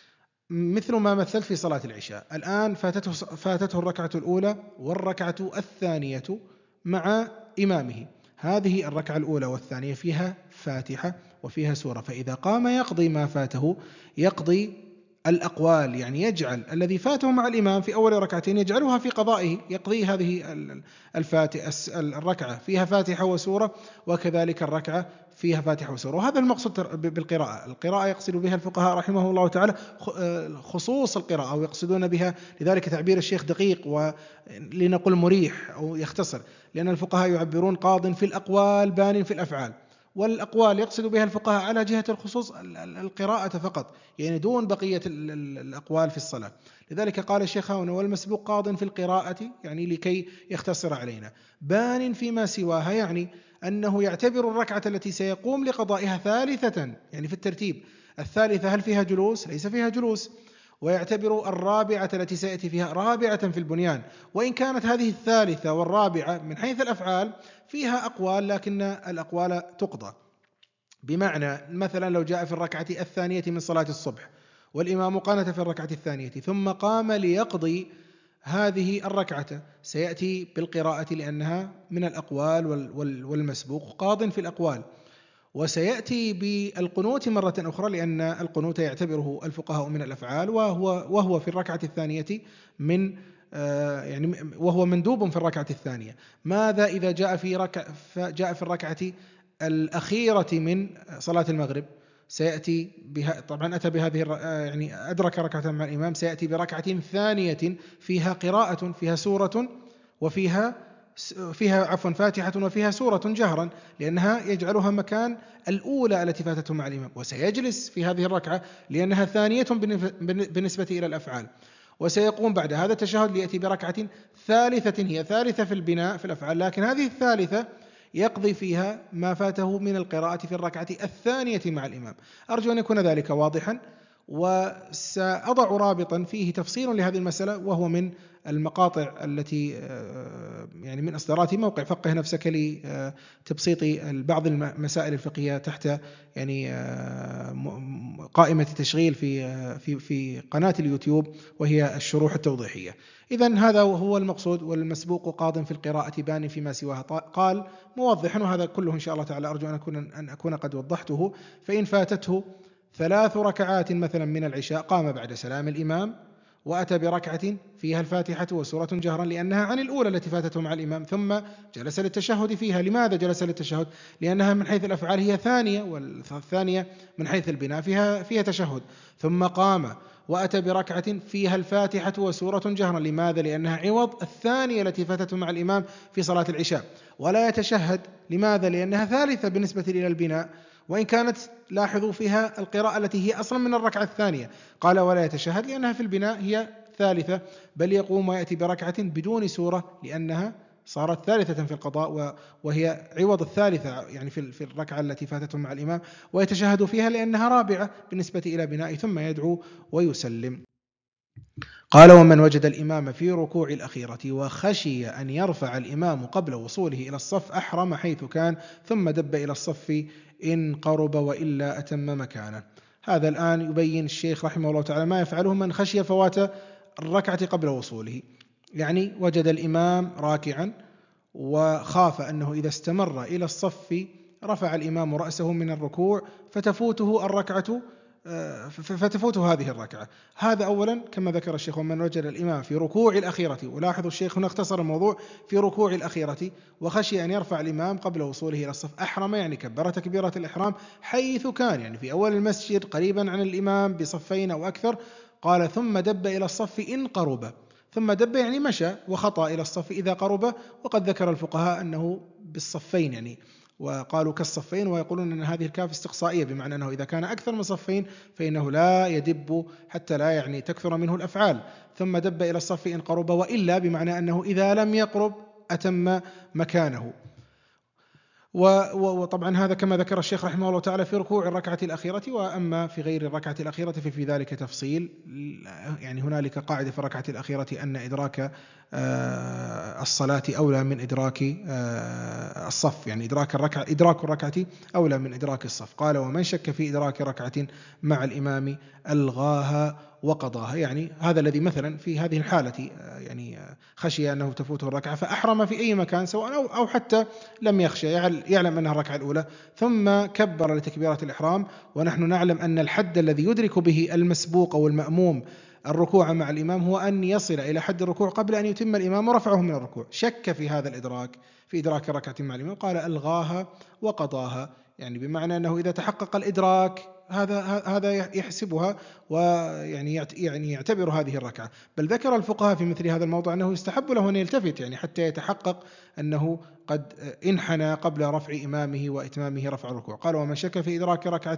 مثل ما مثلت في صلاة العشاء، الآن فاتته فاتته الركعة الأولى والركعة الثانية مع إمامه، هذه الركعة الأولى والثانية فيها فاتحة وفيها سورة، فإذا قام يقضي ما فاته يقضي الأقوال، يعني يجعل الذي فاته مع الإمام في أول ركعتين يجعلها في قضائه، يقضي هذه الفاتحة الركعة فيها فاتحة وسورة، وكذلك الركعة فيها فاتحة وسورة. وهذا المقصود بالقراءة، القراءة يقصد بها الفقهاء رحمه الله تعالى خصوص القراءة، ويقصدون بها لذلك تعبير الشيخ دقيق ولنقل مريح أو يختصر، لأن الفقهاء يعبرون قاض في الأقوال بان في الأفعال، والأقوال يقصد بها الفقهاء على جهة الخصوص القراءة فقط، يعني دون بقية الأقوال في الصلاة. لذلك قال الشيخ هنا والمسبوق قاض في القراءة، يعني لكي يختصر علينا، بان فيما سواها، يعني أنه يعتبر الركعة التي سيقوم لقضائها ثالثة، يعني في الترتيب الثالثة هل فيها جلوس؟ ليس فيها جلوس، ويعتبر الرابعة التي سيأتي فيها رابعة في البنيان، وإن كانت هذه الثالثة والرابعة من حيث الأفعال فيها أقوال لكن الأقوال تقضى. بمعنى مثلا لو جاء في الركعة الثانية من صلاة الصبح والإمام قانت في الركعة الثانية ثم قام ليقضي هذه الركعة، سيأتي بالقراءة لأنها من الأقوال والمسبوق قاض في الأقوال، وسيأتي بالقنوت مرة أخرى لأن القنوت يعتبره الفقهاء من الأفعال، وهو وهو في الركعة الثانية من آه يعني وهو مندوب في الركعة الثانية. ماذا إذا جاء في ركع جاء في الركعة الأخيرة من صلاة المغرب؟ سيأتي بها، طبعا أتى بهذه يعني أدرك ركعة مع الإمام، سيأتي بركعة ثانية فيها قراءة فيها سورة وفيها فيها عفوا فاتحة وفيها سورة جهرا، لأنها يجعلها مكان الأولى التي فاتته مع الإمام، وسيجلس في هذه الركعة لأنها ثانية بالنسبة إلى الأفعال، وسيقوم بعد هذا التشهد ليأتي بركعة ثالثة هي ثالثة في البناء في الأفعال، لكن هذه الثالثة يقضي فيها ما فاته من القراءة في الركعة الثانية مع الإمام. أرجو أن يكون ذلك واضحا، وسأضع رابطا فيه تفصيل لهذه المسألة، وهو من المقاطع التي يعني من إصدارات موقع فقه نفسك لتبسيط بعض المسائل الفقهية تحت يعني قائمة تشغيل في في في قناة اليوتيوب، وهي الشروح التوضيحية. إذن هذا هو المقصود. والمسبوق قاض في القراءة بان فيما سواها، قال موضحا، وهذا كله إن شاء الله تعالى أرجو أن أكون أن أكون قد وضحته. فإن فاتته ثلاث ركعات مثلا من العشاء قام بعد سلام الإمام وأتى بركعة فيها الفاتحة وسورة جهرا لأنها عن الأولى التي فاتته مع الإمام، ثم جلس للتشهد فيها. لماذا جلس للتشهد؟ لأنها من حيث الأفعال هي ثانية، والثانية من حيث البناء فيها فيها تشهد. ثم قام وأتى بركعة فيها الفاتحة وسورة جهرا. لماذا؟ لأنها عوض الثانية التي فاتته مع الإمام في صلاة العشاء. ولا يتشهد. لماذا؟ لأنها ثالثة بالنسبة إلى البناء، وإن كانت لاحظوا فيها القراءة التي هي أصلا من الركعة الثانية. قال ولا يتشهد لأنها في البناء هي ثالثة، بل يقوم ويأتي بركعة بدون سورة لأنها صارت ثالثة في القضاء، وهي عوض الثالثة يعني في الركعة التي فاتته مع الإمام. ويتشهد فيها لأنها رابعة بالنسبة إلى بناء، ثم يدعو ويسلم. قال ومن وجد الإمام في ركوع الأخيرة وخشي أن يرفع الإمام قبل وصوله إلى الصف أحرم حيث كان، ثم دب إلى الصف إن قرب وإلا أتم مكانه. هذا الآن يبين الشيخ رحمه الله تعالى ما يفعله من خشي فوات الركعة قبل وصوله. يعني وجد الإمام راكعا وخاف أنه إذا استمر إلى الصف رفع الإمام رأسه من الركوع فتفوته الركعة فتفوته هذه الركعة. هذا أولا كما ذكر الشيخ ومن وجد الإمام في ركوع الأخيرة، ولاحظوا الشيخ هنا اختصر الموضوع في ركوع الأخيرة، وخشي أن يرفع الإمام قبل وصوله إلى الصف أحرم يعني كبر تكبيرة الإحرام حيث كان، يعني في أول المسجد قريبا عن الإمام بصفين أو أكثر. قال ثم دب إلى الصف إن قرب، ثم دب يعني مشى وخطأ إلى الصف إذا قرب، وقد ذكر الفقهاء أنه بالصفين يعني، وقالوا كالصفين، ويقولون أن هذه الكاف استقصائية بمعنى أنه إذا كان أكثر من صفين فإنه لا يدب حتى لا يعني تكثر منه الأفعال. ثم دب إلى الصف إن قرب وإلا بمعنى أنه إذا لم يقرب أتم مكانه. وطبعا هذا كما ذكر الشيخ رحمه الله تعالى في ركوع الركعة الأخيرة، وأما في غير الركعة الأخيرة ففي ذلك تفصيل. يعني هنالك قاعدة في الركعة الأخيرة أن إدراك الصلاة أولى من إدراك الصف، يعني إدراك الركعة إدراك الركعة أولى من إدراك الصف. قال ومن شك في إدراك ركعة مع الإمام ألغاها وقضاها، يعني هذا الذي مثلا في هذه الحالة يعني خشي أنه تفوته الركعة فأحرم في أي مكان سواء أو حتى لم يخشى، يعلم أنها الركعة الأولى ثم كبر لتكبيرة الإحرام. ونحن نعلم أن الحد الذي يدرك به المسبوق أو المأموم الركوع مع الإمام هو أن يصل إلى حد الركوع قبل أن يتم الإمام ورفعه من الركوع. شك في هذا الإدراك في إدراك الركعة مع الإمام، قال ألغاها وقضاها، يعني بمعنى أنه إذا تحقق الإدراك هذا هذا يحسبها ويعني يعني يعتبر هذه الركعة. بل ذكر الفقهاء في مثل هذا الموضوع أنه يستحب له أن يلتفت يعني حتى يتحقق أنه قد انحنى قبل رفع إمامه وإتمامه رفع الركوع. قال ومن شك في إدراك ركعة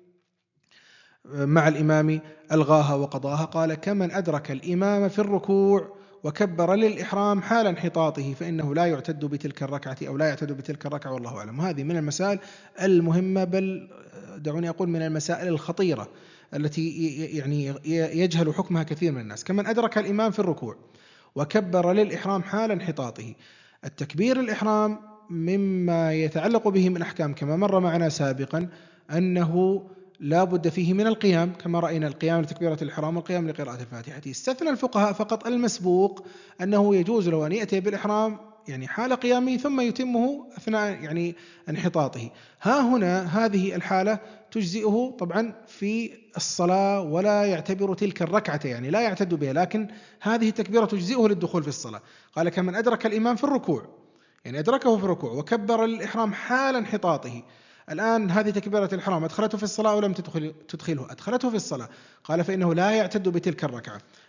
مع الإمام ألغاها وقضاها. قال كمن أدرك الإمام في الركوع وكبر للإحرام حال انحطاطه فإنه لا يعتد بتلك الركعة أو لا يعتد بتلك الركعة، والله أعلم. وهذه من المسائل المهمة، بل دعوني أقول من المسائل الخطيرة التي يعني يجهل حكمها كثير من الناس. كمن أدرك الإمام في الركوع وكبر للإحرام حال انحطاطه. التكبير الإحرام مما يتعلق به من أحكام كما مر معنا سابقا أنه لا بد فيه من القيام، كما رأينا القيام لتكبيرة الإحرام والقيام لقراءة الفاتحة. استثنى الفقهاء فقط المسبوق أنه يجوز له أن يأتي بالإحرام يعني حال قيامه ثم يتمه أثناء يعني انحطاطه. ها هنا هذه الحالة تجزئه طبعا في الصلاة ولا يعتبر تلك الركعة يعني لا يعتد بها، لكن هذه التكبيرة تجزئه للدخول في الصلاة. قال كمن أدرك الإمام في الركوع، يعني أدركه في الركوع وكبر للإحرام حال انحطاطه. الآن هذه تكبيرة الإحرام أدخلته في الصلاة أو لم تدخل تدخله؟ أدخلته في الصلاة. قال فإنه لا يعتد بتلك الركعة،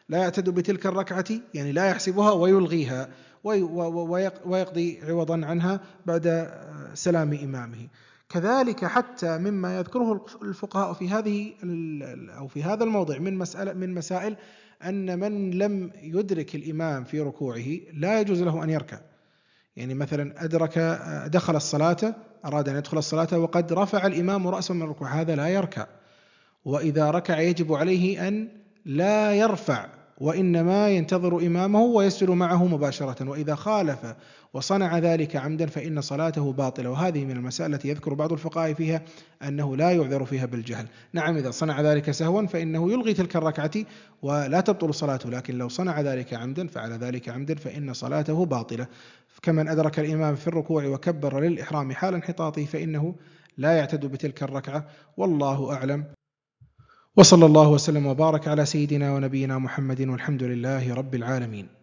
لا يعتد بتلك الركعة يعني لا يحسبها ويلغيها ويقضي عوضا عنها بعد سلام إمامه. كذلك حتى مما يذكره الفقهاء في هذه أو في هذا الموضع من مسألة من مسائل أن من لم يدرك الإمام في ركوعه لا يجوز له أن يركع. يعني مثلا أدرك دخل الصلاة أراد أن يدخل الصلاة وقد رفع الإمام رأسه من الركوع، هذا لا يركع. وإذا ركع يجب عليه أن لا يرفع وإنما ينتظر إمامه ويسجد معه مباشرة. وإذا خالف وصنع ذلك عمدا فإن صلاته باطلة. وهذه من المسائل التي يذكر بعض الفقهاء فيها أنه لا يعذر فيها بالجهل. نعم إذا صنع ذلك سهوا فإنه يلغي تلك الركعة ولا تبطل صلاته، لكن لو صنع ذلك عمدا فعل ذلك عمدا فإن صلاته باطلة. كمن أدرك الإمام في الركوع وكبر للإحرام حال انحطاطه فإنه لا يعتد بتلك الركعة، والله أعلم. وصلى الله وسلم وبارك على سيدنا ونبينا محمد والحمد لله رب العالمين.